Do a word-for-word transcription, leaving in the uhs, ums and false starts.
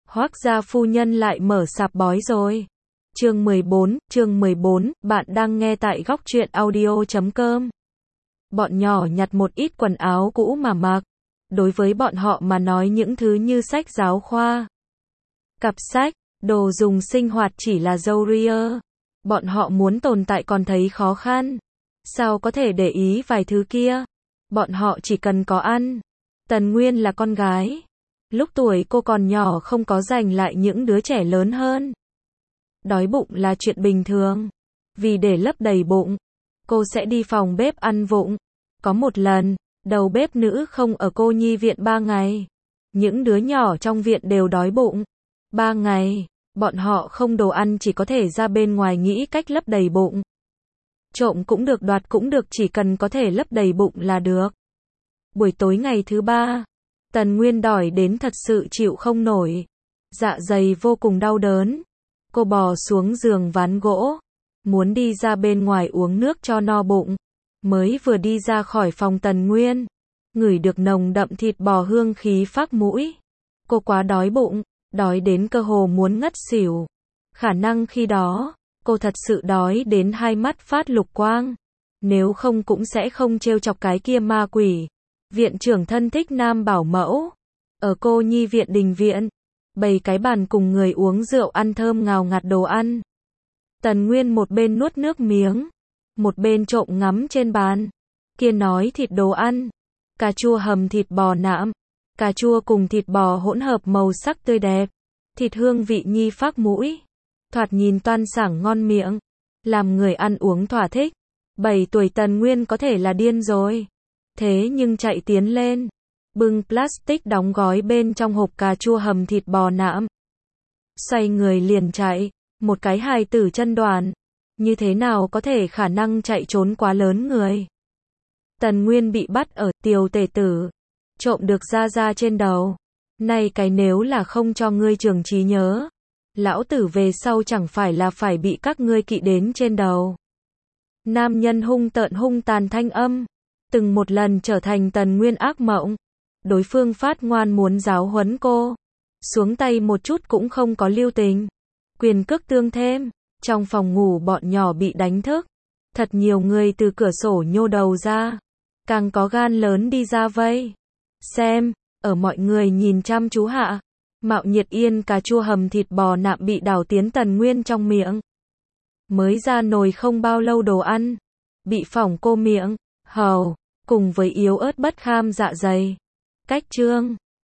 Hoác gia phu nhân lại mở sạp bói rồi. Chương mười bốn, chương mười bốn, bạn đang nghe tại góc truyện audio chấm com. Bọn nhỏ nhặt một ít quần áo cũ mà mặc. Đối với bọn họ mà nói những thứ như sách giáo khoa, cặp sách, đồ dùng sinh hoạt chỉ là râu ria. Bọn họ muốn tồn tại còn thấy khó khăn. Sao có thể để ý vài thứ kia? Bọn họ chỉ cần có ăn. Tần Nguyên là con gái. Lúc tuổi cô còn nhỏ không có giành lại những đứa trẻ lớn hơn. Đói bụng là chuyện bình thường. Vì để lấp đầy bụng, cô sẽ đi phòng bếp ăn vụng. Có một lần, đầu bếp nữ không ở cô nhi viện ba ngày. Những đứa nhỏ trong viện đều đói bụng. Ba ngày, bọn họ không đồ ăn chỉ có thể ra bên ngoài nghĩ cách lấp đầy bụng. Trộm cũng được, đoạt cũng được, chỉ cần có thể lấp đầy bụng là được. Buổi tối ngày thứ ba, Tần Nguyên đói đến thật sự chịu không nổi. Dạ dày vô cùng đau đớn. Cô bò xuống giường ván gỗ, muốn đi ra bên ngoài uống nước cho no bụng. Mới vừa đi ra khỏi phòng Tần Nguyên, ngửi được nồng đậm thịt bò hương khí phác mũi. Cô quá đói bụng, đói đến cơ hồ muốn ngất xỉu. Khả năng khi đó, cô thật sự đói đến hai mắt phát lục quang. Nếu không cũng sẽ không trêu chọc cái kia ma quỷ. Viện trưởng thân thích nam bảo mẫu. Ở cô nhi viện đình viện, bày cái bàn cùng người uống rượu ăn thơm ngào ngạt đồ ăn. Tần Nguyên một bên nuốt nước miếng, một bên trộm ngắm trên bàn. Kia nói thịt đồ ăn, cà chua hầm thịt bò nạm, cà chua cùng thịt bò hỗn hợp màu sắc tươi đẹp, thịt hương vị nhi phác mũi, thoạt nhìn toan sảng ngon miệng, làm người ăn uống thỏa thích. Bảy tuổi Tần Nguyên có thể là điên rồi. Thế nhưng chạy tiến lên, bưng plastic đóng gói bên trong hộp cà chua hầm thịt bò nạm. Xoay người liền chạy, một cái hài tử chân đoàn, như thế nào có thể khả năng chạy trốn quá lớn người. Tần Nguyên bị bắt ở Tiểu Tể Tử, trộm được ra ra trên đầu. Này cái nếu là không cho ngươi trường trí nhớ, lão tử về sau chẳng phải là phải bị các ngươi kỵ đến trên đầu. Nam nhân hung tợn hung tàn thanh âm, từng một lần trở thành Tần Nguyên ác mộng. Đối phương phát ngoan muốn giáo huấn cô, xuống tay một chút cũng không có lưu tình. Quyền cước tương thêm, trong phòng ngủ bọn nhỏ bị đánh thức. Thật nhiều người từ cửa sổ nhô đầu ra, càng có gan lớn đi ra vây xem. Ở mọi người nhìn chăm chú hạ, Mạo Nhiệt Yên cà chua hầm thịt bò nạm bị đảo tiến Tần Nguyên trong miệng. Mới ra nồi không bao lâu đồ ăn, bị phỏng cô miệng, hầu, cùng với yếu ớt bất kham dạ dày. Cách chương